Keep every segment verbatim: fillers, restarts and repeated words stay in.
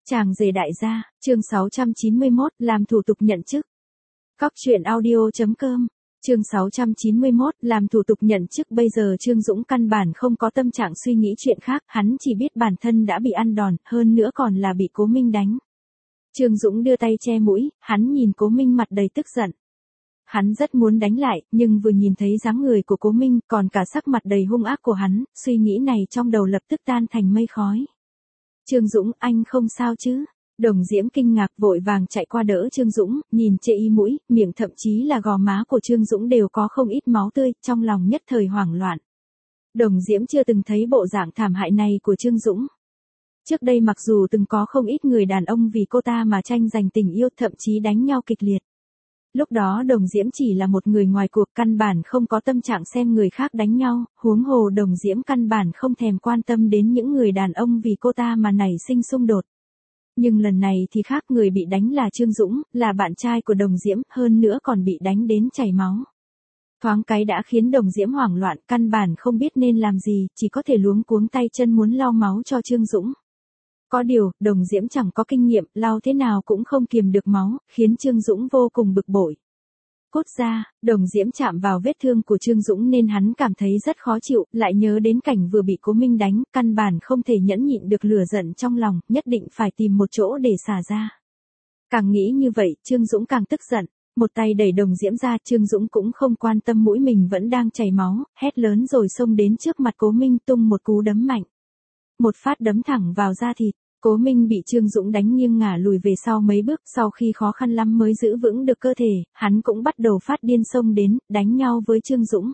Chàng rể đại gia, chương sáu trăm chín mươi mốt, làm thủ tục nhận chức. Cóc truyện audio chấm com, chương sáu trăm chín mươi mốt, làm thủ tục nhận chức. Bây giờ Trương Dũng căn bản không có tâm trạng suy nghĩ chuyện khác, hắn chỉ biết bản thân đã bị ăn đòn, hơn nữa còn là bị Cố Minh đánh. Trương Dũng đưa tay che mũi, hắn nhìn Cố Minh mặt đầy tức giận. Hắn rất muốn đánh lại, nhưng vừa nhìn thấy dáng người của Cố Minh, còn cả sắc mặt đầy hung ác của hắn, suy nghĩ này trong đầu lập tức tan thành mây khói. Trương Dũng, anh không sao chứ? Đồng Diễm kinh ngạc vội vàng chạy qua đỡ Trương Dũng, nhìn chê y mũi, miệng thậm chí là gò má của Trương Dũng đều có không ít máu tươi, trong lòng nhất thời hoảng loạn. Đồng Diễm chưa từng thấy bộ dạng thảm hại này của Trương Dũng. Trước đây mặc dù từng có không ít người đàn ông vì cô ta mà tranh giành tình yêu, thậm chí đánh nhau kịch liệt. Lúc đó Đồng Diễm chỉ là một người ngoài cuộc, căn bản không có tâm trạng xem người khác đánh nhau, huống hồ Đồng Diễm căn bản không thèm quan tâm đến những người đàn ông vì cô ta mà nảy sinh xung đột. Nhưng lần này thì khác, người bị đánh là Trương Dũng, là bạn trai của Đồng Diễm, hơn nữa còn bị đánh đến chảy máu. Thoáng cái đã khiến Đồng Diễm hoảng loạn, căn bản không biết nên làm gì, chỉ có thể luống cuống tay chân muốn lau máu cho Trương Dũng. Có điều, Đồng Diễm chẳng có kinh nghiệm, lau thế nào cũng không kiềm được máu, khiến Trương Dũng vô cùng bực bội. Cốt ra, Đồng Diễm chạm vào vết thương của Trương Dũng nên hắn cảm thấy rất khó chịu, lại nhớ đến cảnh vừa bị Cố Minh đánh, căn bản không thể nhẫn nhịn được lửa giận trong lòng, nhất định phải tìm một chỗ để xả ra. Càng nghĩ như vậy, Trương Dũng càng tức giận, một tay đẩy Đồng Diễm ra, Trương Dũng cũng không quan tâm mũi mình vẫn đang chảy máu, hét lớn rồi xông đến trước mặt Cố Minh tung một cú đấm mạnh. Một phát đấm thẳng vào da thịt. Cố Minh bị Trương Dũng đánh nghiêng ngả lùi về sau mấy bước, sau khi khó khăn lắm mới giữ vững được cơ thể, hắn cũng bắt đầu phát điên xông đến, đánh nhau với Trương Dũng.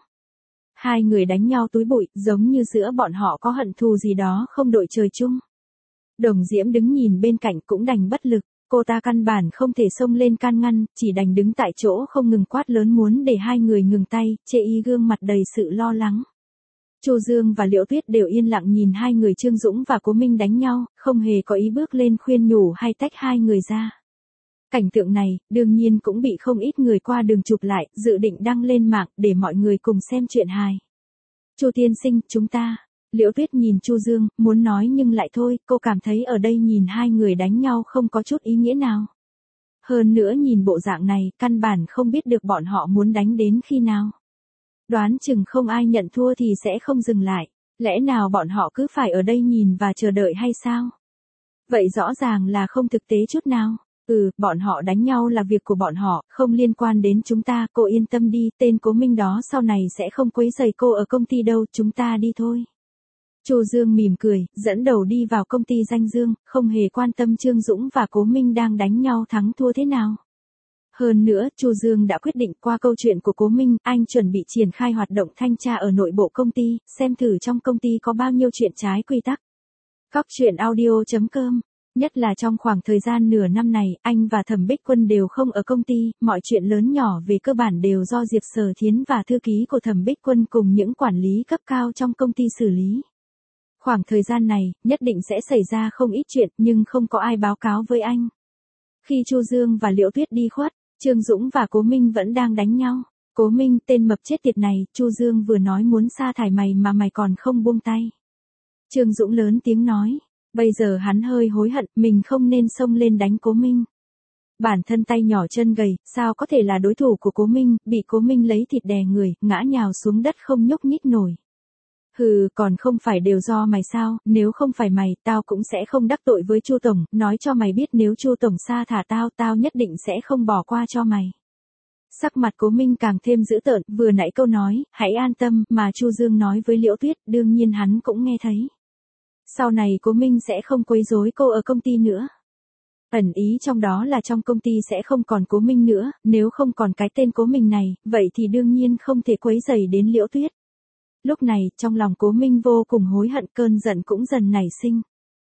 Hai người đánh nhau túi bụi, giống như giữa bọn họ có hận thù gì đó không đội trời chung. Đồng Diễm đứng nhìn bên cạnh cũng đành bất lực, cô ta căn bản không thể xông lên can ngăn, chỉ đành đứng tại chỗ không ngừng quát lớn muốn để hai người ngừng tay, chê y gương mặt đầy sự lo lắng. Chu Dương và Liễu Tuyết đều yên lặng nhìn hai người Trương Dũng và Cố Minh đánh nhau, không hề có ý bước lên khuyên nhủ hay tách hai người ra. Cảnh tượng này, đương nhiên cũng bị không ít người qua đường chụp lại, dự định đăng lên mạng để mọi người cùng xem chuyện hài. Chu tiên sinh, chúng ta. Liễu Tuyết nhìn Chu Dương, muốn nói nhưng lại thôi, cô cảm thấy ở đây nhìn hai người đánh nhau không có chút ý nghĩa nào. Hơn nữa nhìn bộ dạng này, căn bản không biết được bọn họ muốn đánh đến khi nào. Đoán chừng không ai nhận thua thì sẽ không dừng lại, lẽ nào bọn họ cứ phải ở đây nhìn và chờ đợi hay sao? Vậy rõ ràng là không thực tế chút nào. Ừ, bọn họ đánh nhau là việc của bọn họ, không liên quan đến chúng ta, cô yên tâm đi, tên Cố Minh đó sau này sẽ không quấy rầy cô ở công ty đâu, chúng ta đi thôi. Chu Dương mỉm cười, dẫn đầu đi vào công ty Danh Dương, không hề quan tâm Trương Dũng và Cố Minh đang đánh nhau thắng thua thế nào. Hơn nữa, Chu Dương đã quyết định qua câu chuyện của Cố Minh, anh chuẩn bị triển khai hoạt động thanh tra ở nội bộ công ty, xem thử trong công ty có bao nhiêu chuyện trái quy tắc. Cóc truyện audio chấm com, nhất là trong khoảng thời gian nửa năm này, anh và Thẩm Bích Quân đều không ở công ty, mọi chuyện lớn nhỏ về cơ bản đều do Diệp Sở Thiến và thư ký của Thẩm Bích Quân cùng những quản lý cấp cao trong công ty xử lý. Khoảng thời gian này, nhất định sẽ xảy ra không ít chuyện nhưng không có ai báo cáo với anh. Khi Chu Dương và Liễu Tuyết đi khuất, Trương Dũng và Cố Minh vẫn đang đánh nhau. Cố Minh, tên mập chết tiệt này, Chu Dương vừa nói muốn sa thải mày mà mày còn không buông tay. Trương Dũng lớn tiếng nói, bây giờ hắn hơi hối hận, mình không nên xông lên đánh Cố Minh. Bản thân tay nhỏ chân gầy, sao có thể là đối thủ của Cố Minh, bị Cố Minh lấy thịt đè người, ngã nhào xuống đất không nhúc nhích nổi. Hừ, còn không phải đều do mày sao, nếu không phải mày, tao cũng sẽ không đắc tội với Chu Tổng, nói cho mày biết nếu Chu Tổng sa thả tao, tao nhất định sẽ không bỏ qua cho mày. Sắc mặt Cố Minh càng thêm dữ tợn, vừa nãy câu nói, hãy an tâm, mà Chu Dương nói với Liễu Tuyết, đương nhiên hắn cũng nghe thấy. Sau này Cố Minh sẽ không quấy rối cô ở công ty nữa. Ẩn ý trong đó là trong công ty sẽ không còn Cố Minh nữa, nếu không còn cái tên Cố Minh này, vậy thì đương nhiên không thể quấy rầy đến Liễu Tuyết. Lúc này, trong lòng Cố Minh vô cùng hối hận, cơn giận cũng dần nảy sinh.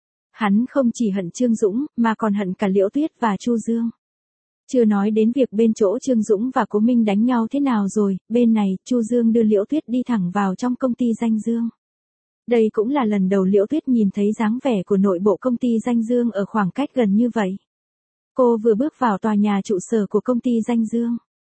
Hắn không chỉ hận Trương Dũng, mà còn hận cả Liễu Tuyết và Chu Dương. Chưa nói đến việc bên chỗ Trương Dũng và Cố Minh đánh nhau thế nào rồi, bên này, Chu Dương đưa Liễu Tuyết đi thẳng vào trong công ty Danh Dương. Đây cũng là lần đầu Liễu Tuyết nhìn thấy dáng vẻ của nội bộ công ty Danh Dương ở khoảng cách gần như vậy. Cô vừa bước vào tòa nhà trụ sở của công ty Danh Dương.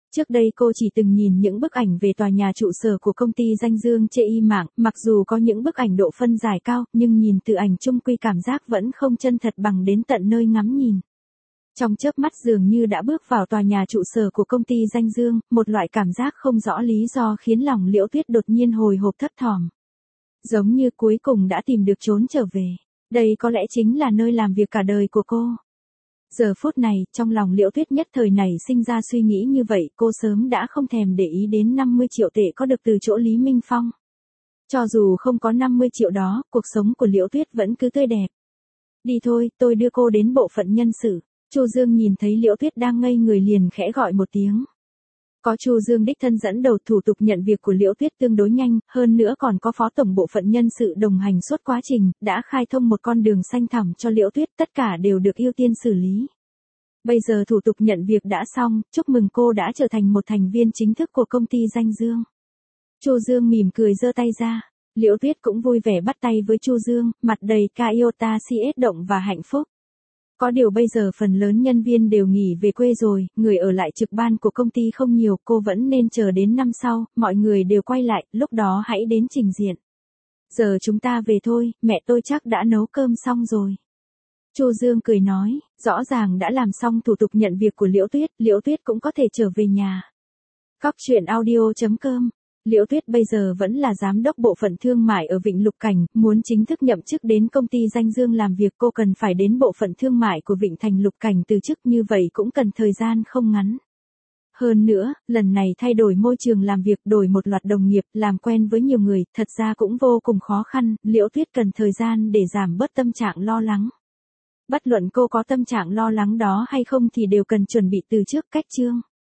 Trước đây cô chỉ từng nhìn những bức ảnh về tòa nhà trụ sở của công ty danh dương trên y mạng, mặc dù có những bức ảnh độ phân giải cao, nhưng nhìn từ ảnh chung quy cảm giác vẫn không chân thật bằng đến tận nơi ngắm nhìn. Trong chớp mắt dường như đã bước vào tòa nhà trụ sở của công ty danh dương, một loại cảm giác không rõ lý do khiến lòng Liễu Tuyết đột nhiên hồi hộp thấp thỏm. Giống như cuối cùng đã tìm được trốn trở về. Đây có lẽ chính là nơi làm việc cả đời của cô. Giờ phút này, trong lòng Liễu Tuyết nhất thời này sinh ra suy nghĩ như vậy, cô sớm đã không thèm để ý đến năm mươi triệu tệ có được từ chỗ Lý Minh Phong. Cho dù không có năm mươi triệu đó, cuộc sống của Liễu Tuyết vẫn cứ tươi đẹp. Đi thôi, tôi đưa cô đến bộ phận nhân sự. Chu Dương nhìn thấy Liễu Tuyết đang ngây người liền khẽ gọi một tiếng. Có Chu Dương đích thân dẫn đầu, thủ tục nhận việc của Liễu Tuyết tương đối nhanh, hơn nữa còn có phó tổng bộ phận nhân sự đồng hành suốt quá trình, đã khai thông một con đường xanh thẳm cho Liễu Tuyết, tất cả đều được ưu tiên xử lý. Bây giờ thủ tục nhận việc đã xong, chúc mừng cô đã trở thành một thành viên chính thức của công ty danh dương. Chu Dương mỉm cười giơ tay ra, Liễu Tuyết cũng vui vẻ bắt tay với Chu Dương, mặt đầy Iota xê ét động và hạnh phúc. Có điều bây giờ phần lớn nhân viên đều nghỉ về quê rồi, người ở lại trực ban của công ty không nhiều, cô vẫn nên chờ đến năm sau, mọi người đều quay lại, lúc đó hãy đến trình diện. Giờ chúng ta về thôi, mẹ tôi chắc đã nấu cơm xong rồi. Chu Dương cười nói, rõ ràng đã làm xong thủ tục nhận việc của Liễu Tuyết, Liễu Tuyết cũng có thể trở về nhà. Cóc truyện audio chấm com. Liễu Tuyết bây giờ vẫn là giám đốc bộ phận thương mại ở Vịnh Lục Cảnh, muốn chính thức nhậm chức đến công ty danh dương làm việc cô cần phải đến bộ phận thương mại của Vịnh Thành Lục Cảnh từ chức, như vậy cũng cần thời gian không ngắn. Hơn nữa, lần này thay đổi môi trường làm việc, đổi một loạt đồng nghiệp, làm quen với nhiều người, thật ra cũng vô cùng khó khăn, Liễu Tuyết cần thời gian để giảm bớt tâm trạng lo lắng. Bất luận cô có tâm trạng lo lắng đó hay không thì đều cần chuẩn bị từ trước cách chương.